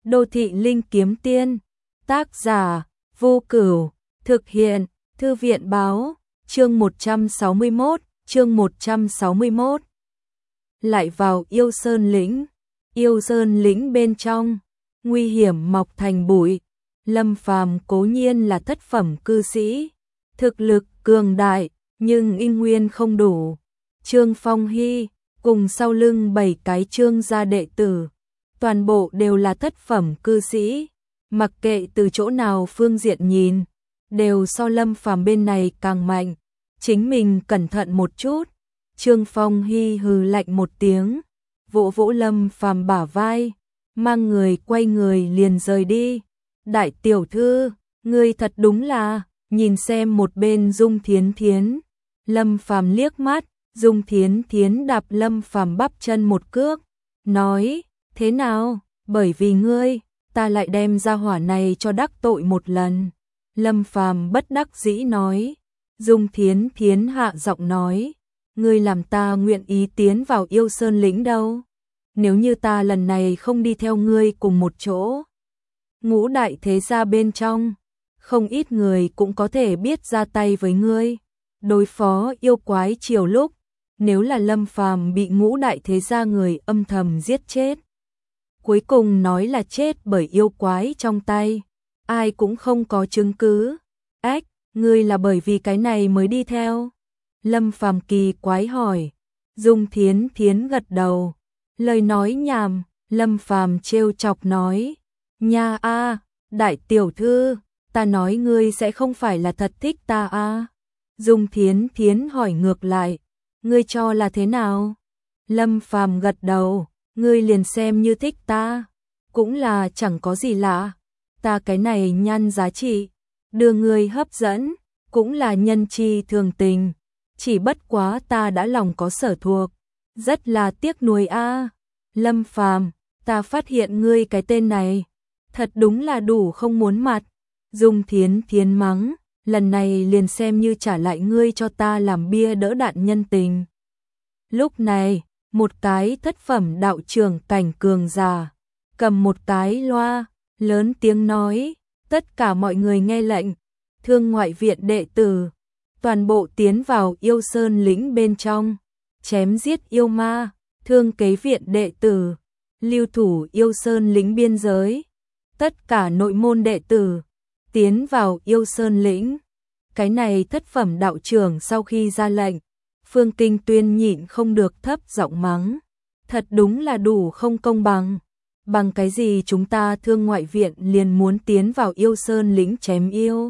Đô thị linh kiếm tiên, tác giả, Vô Cửu, thực hiện, Thư viện báo, chương 161. Lại vào yêu sơn lĩnh bên trong, nguy hiểm mọc thành bụi, Lâm Phàm cố nhiên là thất phẩm cư sĩ, thực lực cường đại, nhưng in nguyên không đủ. Trương Phong Hy, cùng sau lưng 7 cái Trương gia đệ tử, toàn bộ đều là thất phẩm cư sĩ, mặc kệ từ chỗ nào phương diện nhìn, đều so Lâm Phàm bên này càng mạnh, chính mình cẩn thận một chút. Trương Phong Hy hừ lạnh một tiếng, vỗ vỗ Lâm Phàm bả vai, mang người quay người liền rời đi. Đại tiểu thư, ngươi thật đúng là, nhìn xem một bên Dung Thiến Thiến. Lâm Phàm liếc mắt, Dung Thiến Thiến đạp Lâm Phàm bắp chân một cước, nói, thế nào, bởi vì ngươi, ta lại đem ra hỏa này cho đắc tội một lần. Lâm Phàm bất đắc dĩ nói. Dung Thiến Thiến hạ giọng nói, ngươi làm ta nguyện ý tiến vào yêu sơn lĩnh đâu. Nếu như ta lần này không đi theo ngươi cùng một chỗ, ngũ đại thế gia bên trong, không ít người cũng có thể biết ra tay với ngươi, đối phó yêu quái chiều lúc, nếu là Lâm Phàm bị ngũ đại thế gia người âm thầm giết chết. Cuối cùng nói là chết bởi yêu quái trong tay, ai cũng không có chứng cứ. Ách, ngươi là bởi vì cái này mới đi theo? Lâm Phàm kỳ quái hỏi. Dung Thiến Thiến gật đầu. Lời nói nhảm, Lâm Phàm trêu chọc nói, nha a, đại tiểu thư, ta nói ngươi sẽ không phải là thật thích ta a? Dung Thiến Thiến hỏi ngược lại, ngươi cho là thế nào? Lâm Phàm gật đầu, ngươi liền xem như thích ta, cũng là chẳng có gì lạ, ta cái này nhan giá trị, đưa ngươi hấp dẫn, cũng là nhân chi thường tình, chỉ bất quá ta đã lòng có sở thuộc, rất là tiếc nuối a. Lâm Phàm, ta phát hiện ngươi cái tên này, thật đúng là đủ không muốn mặt. Dung Thiến Thiến mắng, lần này liền xem như trả lại ngươi cho ta làm bia đỡ đạn nhân tình. Lúc này, một cái thất phẩm đạo trưởng cảnh cường giả, cầm một cái loa, lớn tiếng nói, tất cả mọi người nghe lệnh, Thương ngoại viện đệ tử, toàn bộ tiến vào yêu sơn lĩnh bên trong, chém giết yêu ma. Thương kế viện đệ tử, lưu thủ yêu sơn lĩnh biên giới, tất cả nội môn đệ tử, tiến vào yêu sơn lĩnh. Cái này thất phẩm đạo trưởng sau khi ra lệnh, Phương Kinh Tuyên nhịn không được thấp giọng mắng, thật đúng là đủ không công bằng. Bằng cái gì chúng ta thương ngoại viện liền muốn tiến vào yêu sơn lĩnh chém yêu?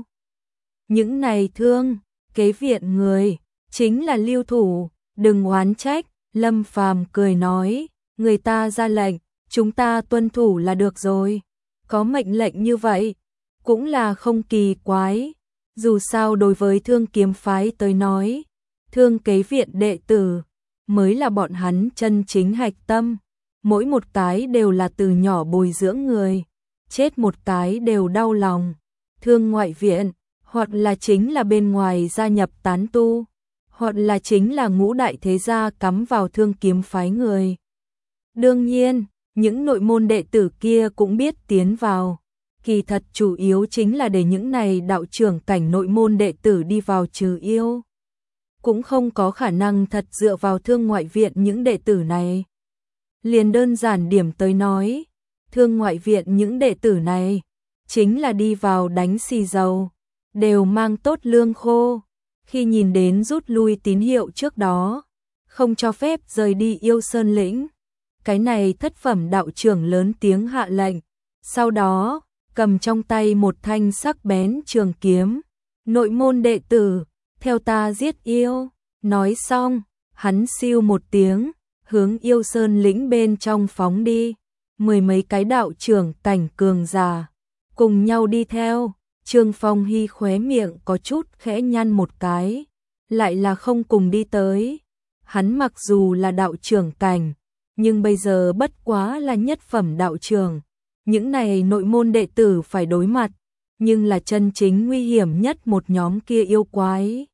Những này thương kế viện người, chính là lưu thủ, đừng oán trách. Lâm Phàm cười nói, người ta ra lệnh, chúng ta tuân thủ là được rồi. Có mệnh lệnh như vậy, cũng là không kỳ quái. Dù sao đối với Thương kiếm phái tới nói, thương kế viện đệ tử, mới là bọn hắn chân chính hạch tâm. Mỗi một cái đều là từ nhỏ bồi dưỡng người, chết một cái đều đau lòng. Thương ngoại viện, hoặc là chính là bên ngoài gia nhập tán tu, hoặc là chính là ngũ đại thế gia cắm vào thương kiếm phái người. Đương nhiên, những nội môn đệ tử kia cũng biết tiến vào. Kỳ thật chủ yếu chính là để những này đạo trưởng cảnh nội môn đệ tử đi vào trừ yêu. Cũng không có khả năng thật dựa vào thương ngoại viện những đệ tử này. Liền đơn giản điểm tới nói, thương ngoại viện những đệ tử này, chính là đi vào đánh xì dầu, đều mang tốt lương khô. Khi nhìn đến rút lui tín hiệu trước đó, không cho phép rời đi yêu sơn lĩnh, cái này thất phẩm đạo trưởng lớn tiếng hạ lệnh, sau đó cầm trong tay một thanh sắc bén trường kiếm, nội môn đệ tử, theo ta giết yêu. Nói xong, hắn siêu một tiếng, hướng yêu sơn lĩnh bên trong phóng đi, mười mấy cái đạo trưởng cảnh cường giả, cùng nhau đi theo. Trương Phong Hy khóe miệng có chút khẽ nhăn một cái, lại là không cùng đi tới. Hắn mặc dù là đạo trưởng cảnh, nhưng bây giờ bất quá là nhất phẩm đạo trưởng. Những này nội môn đệ tử phải đối mặt, nhưng là chân chính nguy hiểm nhất một nhóm kia yêu quái.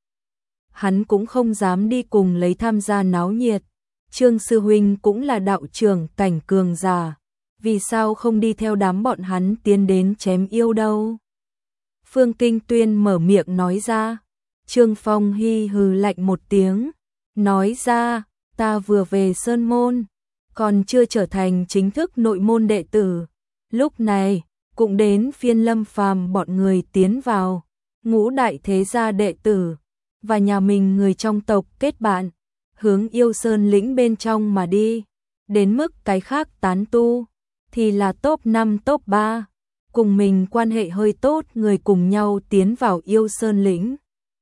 Hắn cũng không dám đi cùng lấy tham gia náo nhiệt. Trương sư huynh cũng là đạo trưởng cảnh cường giả, vì sao không đi theo đám bọn hắn tiến đến chém yêu đâu? Phương Kinh Tuyên mở miệng nói ra. Trương Phong hi hừ lạnh một tiếng, nói ra, ta vừa về Sơn Môn, còn chưa trở thành chính thức nội môn đệ tử. Lúc này, cũng đến phiên Lâm Phàm bọn người tiến vào, ngũ đại thế gia đệ tử, và nhà mình người trong tộc kết bạn, hướng Yêu Sơn lĩnh bên trong mà đi. Đến mức cái khác tán tu, thì là top 5 top 3, cùng mình quan hệ hơi tốt người cùng nhau tiến vào Yêu Sơn lĩnh.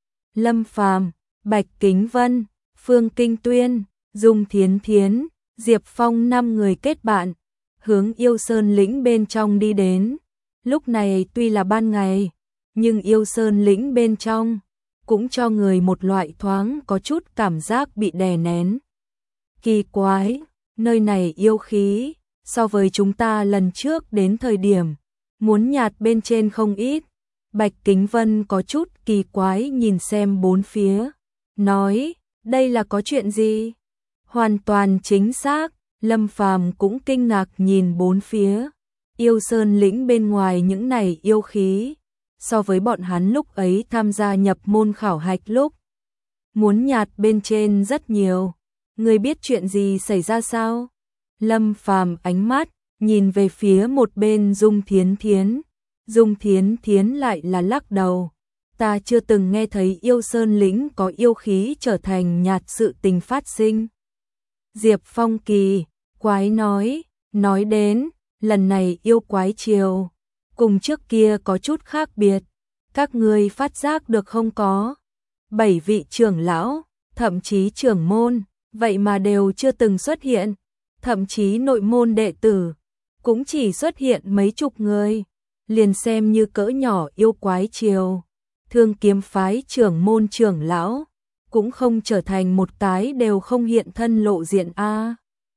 Lâm Phàm, Bạch Kính Vân, Phương Kinh Tuyên, Dung Thiến Thiến, Diệp Phong 5 người kết bạn, hướng Yêu Sơn lĩnh bên trong đi đến. Lúc này tuy là ban ngày, nhưng Yêu Sơn lĩnh bên trong cũng cho người một loại thoáng có chút cảm giác bị đè nén. Kỳ quái, nơi này yêu khí, so với chúng ta lần trước đến thời điểm, muốn nhạt bên trên không ít. Bạch Kính Vân có chút kỳ quái nhìn xem bốn phía, nói, đây là có chuyện gì? Hoàn toàn chính xác, Lâm Phàm cũng kinh ngạc nhìn bốn phía. Yêu Sơn lĩnh bên ngoài những này yêu khí, so với bọn hắn lúc ấy tham gia nhập môn khảo hạch lúc, muốn nhạt bên trên rất nhiều. Người biết chuyện gì xảy ra sao? Lâm Phàm ánh mắt nhìn về phía một bên Dung Thiến Thiến. Dung Thiến Thiến lại là lắc đầu. Ta chưa từng nghe thấy Yêu Sơn lĩnh có yêu khí trở thành nhạt sự tình phát sinh. Diệp Phong kỳ quái nói đến, lần này yêu quái triều, cùng trước kia có chút khác biệt. Các ngươi phát giác được không có? 7 vị trưởng lão, thậm chí trưởng môn, vậy mà đều chưa từng xuất hiện. Thậm chí nội môn đệ tử, cũng chỉ xuất hiện mấy chục người. Liền xem như cỡ nhỏ yêu quái triều, Thương Kiếm phái trưởng môn trưởng lão, cũng không trở thành một cái đều không hiện thân lộ diện a.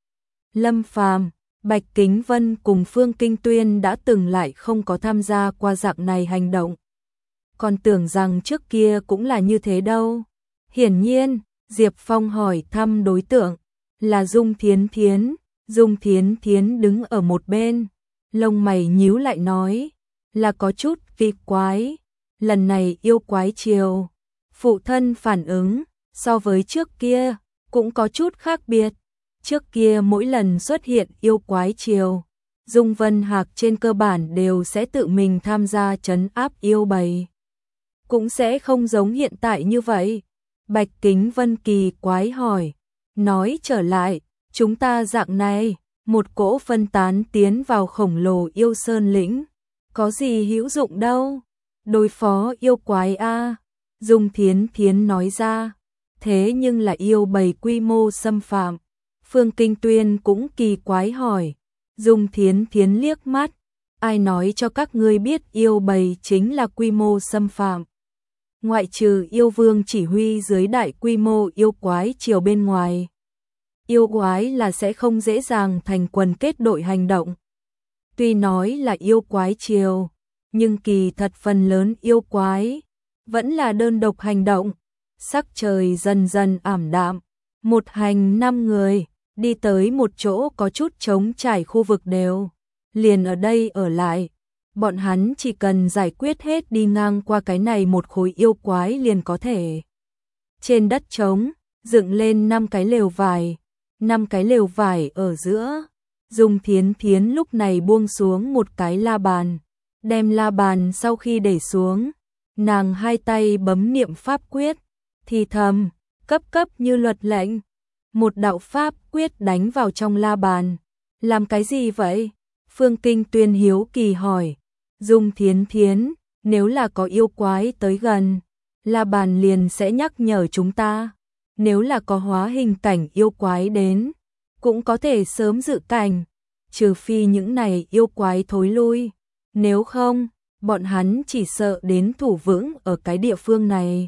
Lâm Phàm, Bạch Kính Vân cùng Phương Kinh Tuyên đã từng lại không có tham gia qua dạng này hành động. Còn tưởng rằng trước kia cũng là như thế đâu. Hiển nhiên, Diệp Phong hỏi thăm đối tượng là Dung Thiến Thiến. Dung Thiến Thiến đứng ở một bên, lông mày nhíu lại nói, là có chút kỳ quái. Lần này yêu quái triều, phụ thân phản ứng so với trước kia cũng có chút khác biệt. Trước kia mỗi lần xuất hiện yêu quái triều, Dung Vân Hạc trên cơ bản đều sẽ tự mình tham gia trấn áp yêu bầy. Cũng sẽ không giống hiện tại như vậy. Bạch Kính Vân kỳ quái hỏi, nói trở lại, chúng ta dạng này, một cỗ phân tán tiến vào khổng lồ Yêu Sơn lĩnh, có gì hữu dụng đâu, đối phó yêu quái a. Dung Thiến Thiến nói ra, thế nhưng là yêu bầy quy mô xâm phạm. Phương Kinh Tuyên cũng kỳ quái hỏi. Dung Thiến Thiến liếc mắt, ai nói cho các ngươi biết yêu bầy chính là quy mô xâm phạm? Ngoại trừ yêu vương chỉ huy dưới đại quy mô yêu quái triều bên ngoài, yêu quái là sẽ không dễ dàng thành quần kết đội hành động. Tuy nói là yêu quái triều, nhưng kỳ thật phần lớn yêu quái vẫn là đơn độc hành động. Sắc trời dần dần ảm đạm, một hành 5 người đi tới một chỗ có chút trống trải khu vực đều, liền ở đây ở lại. Bọn hắn chỉ cần giải quyết hết đi ngang qua cái này một khối yêu quái liền có thể. Trên đất trống, dựng lên 5 cái lều vải, 5 cái lều vải ở giữa. Dung Thiến Thiến lúc này buông xuống một cái la bàn, đem la bàn sau khi để xuống, nàng hai tay bấm niệm pháp quyết, thì thầm, cấp cấp như luật lệnh. Một đạo pháp quyết đánh vào trong la bàn. Làm cái gì vậy? Phương Kinh Tuyên hiếu kỳ hỏi. Dung Thiến Thiến, nếu là có yêu quái tới gần, la bàn liền sẽ nhắc nhở chúng ta. Nếu là có hóa hình cảnh yêu quái đến, cũng có thể sớm dự cảnh, trừ phi những này yêu quái thối lui. Nếu không, bọn hắn chỉ sợ đến thủ vững ở cái địa phương này.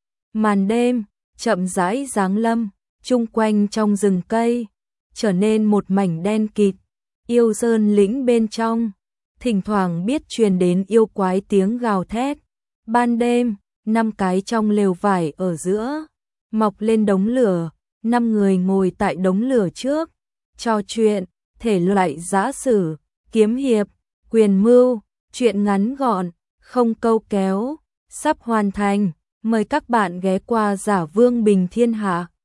Màn đêm, chậm rãi giáng lâm, chung quanh trong rừng cây, trở nên một mảnh đen kịt. Yêu Sơn lĩnh bên trong, thỉnh thoảng biết truyền đến yêu quái tiếng gào thét. Ban đêm, 5 cái trong lều vải ở giữa, mọc lên đống lửa, 5 người ngồi tại đống lửa trước, trò chuyện, thể loại giã sử, kiếm hiệp, quyền mưu, truyện ngắn gọn, không câu kéo, sắp hoàn thành. Mời các bạn ghé qua Giả Vương Bình Thiên Hạ.